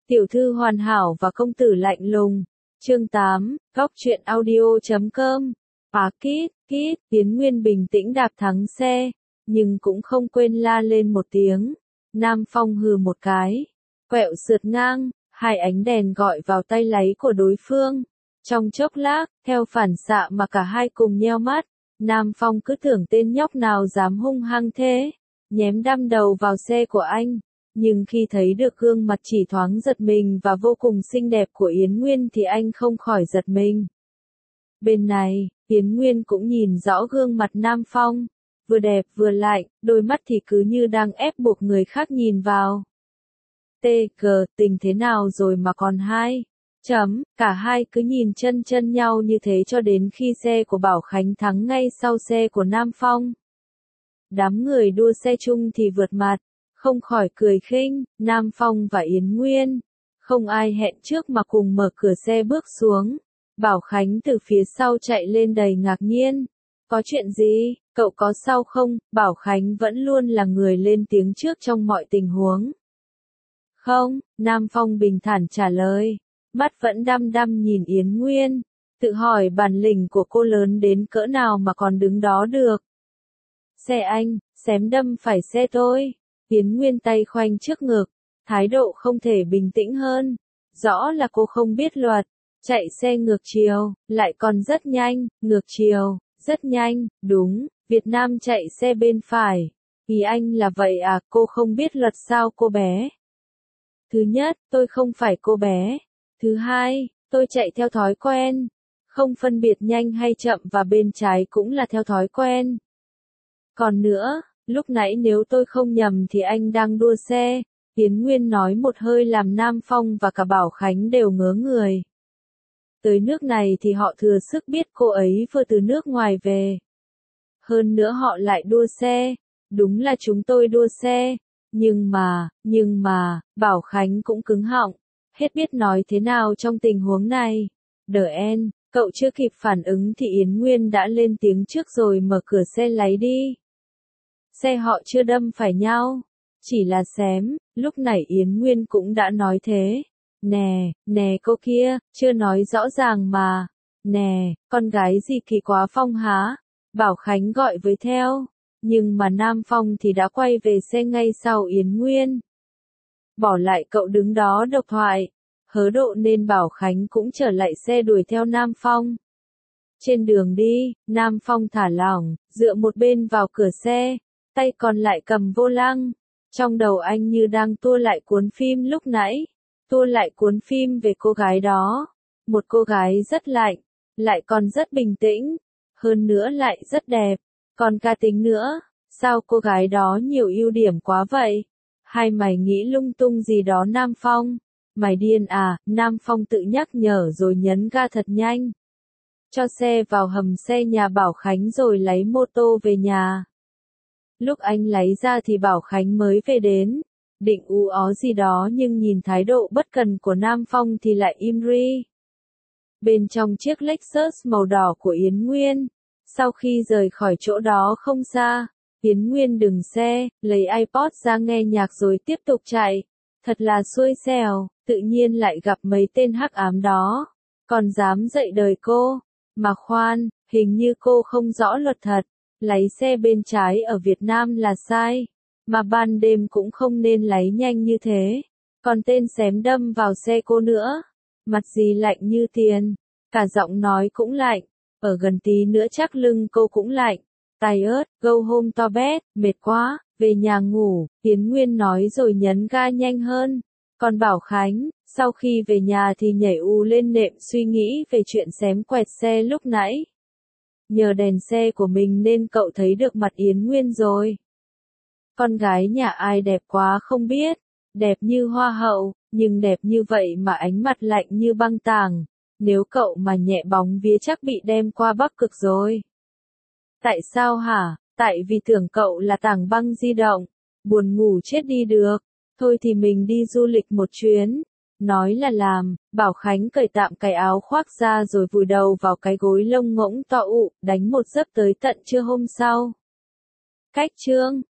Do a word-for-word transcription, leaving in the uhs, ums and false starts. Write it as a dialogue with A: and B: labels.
A: Tiểu thư hoàn hảo và công tử lạnh lùng. Chương tám, góc truyện audio chấm com. Á kít, kít, Yến Nguyên bình tĩnh đạp thắng xe, nhưng cũng không quên la lên một tiếng. Nam Phong hừ một cái, quẹo sượt ngang, hai ánh đèn gọi vào tay láy của đối phương. Trong chốc lát, theo phản xạ mà cả hai cùng nheo mắt, Nam Phong cứ tưởng tên nhóc nào dám hung hăng thế, nhém đăm đầu vào xe của anh. Nhưng khi thấy được gương mặt chỉ thoáng giật mình và vô cùng xinh đẹp của Yến Nguyên thì anh không khỏi giật mình. Bên này, Yến Nguyên cũng nhìn rõ gương mặt Nam Phong, vừa đẹp vừa lạnh, đôi mắt thì cứ như đang ép buộc người khác nhìn vào. Tê cờ, tình thế nào rồi mà còn hai? Chấm, cả hai cứ nhìn chân chân nhau như thế cho đến khi xe của Bảo Khánh thắng ngay sau xe của Nam Phong. Đám người đua xe chung thì vượt mặt, không khỏi cười khinh, Nam Phong và Yến Nguyên. Không ai hẹn trước mà cùng mở cửa xe bước xuống. Bảo Khánh từ phía sau chạy lên đầy ngạc nhiên. Có chuyện gì, cậu có sao không? Bảo Khánh vẫn luôn là người lên tiếng trước trong mọi tình huống. Không, Nam Phong bình thản trả lời. Mắt vẫn đăm đăm nhìn Yến Nguyên. Tự hỏi bản lĩnh của cô lớn đến cỡ nào mà còn đứng đó được. Xe anh, xém đâm phải xe tôi. Yến Nguyên tay khoanh trước ngực, thái độ không thể bình tĩnh hơn. Rõ là cô không biết luật, chạy xe ngược chiều, lại còn rất nhanh, ngược chiều, rất nhanh, đúng, Việt Nam chạy xe bên phải. Ý anh là vậy à, cô không biết luật sao cô bé? Thứ nhất, tôi không phải cô bé. Thứ hai, tôi chạy theo thói quen. Không phân biệt nhanh hay chậm và bên trái cũng là theo thói quen. Còn nữa, lúc nãy nếu tôi không nhầm thì anh đang đua xe. Yến Nguyên nói một hơi làm Nam Phong và cả Bảo Khánh đều ngớ người. Tới nước này thì họ thừa sức biết cô ấy vừa từ nước ngoài về. Hơn nữa họ lại đua xe. Đúng là chúng tôi đua xe. Nhưng mà, nhưng mà, Bảo Khánh cũng cứng họng. Hết biết nói thế nào trong tình huống này. Đờ en, cậu chưa kịp phản ứng thì Yến Nguyên đã lên tiếng trước rồi mở cửa xe lái đi. Xe họ chưa đâm phải nhau, chỉ là xém, lúc nãy Yến Nguyên cũng đã nói thế. Nè, nè cô kia, chưa nói rõ ràng mà. Nè, con gái gì kỳ quá Phong há? Bảo Khánh gọi với theo, nhưng mà Nam Phong thì đã quay về xe ngay sau Yến Nguyên. Bỏ lại cậu đứng đó độc thoại, hớ độ nên Bảo Khánh cũng trở lại xe đuổi theo Nam Phong. Trên đường đi, Nam Phong thả lỏng, dựa một bên vào cửa xe, tay còn lại cầm vô lăng. Trong đầu anh như đang tua lại cuốn phim lúc nãy, tua lại cuốn phim về cô gái đó. Một cô gái rất lạnh, lại còn rất bình tĩnh, hơn nữa lại rất đẹp, còn cá tính nữa. Sao cô gái đó nhiều ưu điểm quá vậy? Hay mày nghĩ lung tung gì đó Nam Phong? Mày điên à? Nam Phong tự nhắc nhở rồi nhấn ga thật nhanh. Cho xe vào hầm xe nhà Bảo Khánh rồi lấy mô tô về nhà. Lúc anh lấy ra thì Bảo Khánh mới về đến, định ú ó gì đó nhưng nhìn thái độ bất cần của Nam Phong thì lại im ri. Bên trong chiếc Lexus màu đỏ của Yến Nguyên, sau khi rời khỏi chỗ đó không xa, Yến Nguyên dừng xe, lấy iPod ra nghe nhạc rồi tiếp tục chạy. Thật là xui xẻo, tự nhiên lại gặp mấy tên hắc ám đó, còn dám dạy đời cô. Mà khoan, hình như cô không rõ luật thật. Lái xe bên trái ở Việt Nam là sai, mà ban đêm cũng không nên lái nhanh như thế. Còn tên xém đâm vào xe cô nữa, mặt gì lạnh như tiền, cả giọng nói cũng lạnh, ở gần tí nữa chắc lưng cô cũng lạnh. Tay ớt, go home to bed, mệt quá, về nhà ngủ, Yến Nguyên nói rồi nhấn ga nhanh hơn. Còn Bảo Khánh, sau khi về nhà thì nhảy ù lên nệm suy nghĩ về chuyện xém quẹt xe lúc nãy. Nhờ đèn xe của mình nên cậu thấy được mặt Yến Nguyên rồi. Con gái nhà ai đẹp quá không biết, đẹp như hoa hậu, nhưng đẹp như vậy mà ánh mặt lạnh như băng tảng. Nếu cậu mà nhẹ bóng vía chắc bị đem qua Bắc Cực rồi. Tại sao hả? Tại vì tưởng cậu là tảng băng di động. Buồn ngủ chết đi được. Thôi thì mình đi du lịch một chuyến. Nói là làm, Bảo Khánh cởi tạm cái áo khoác ra rồi vùi đầu vào cái gối lông ngỗng to ụ, đánh một giấc tới tận trưa hôm sau. Cách chương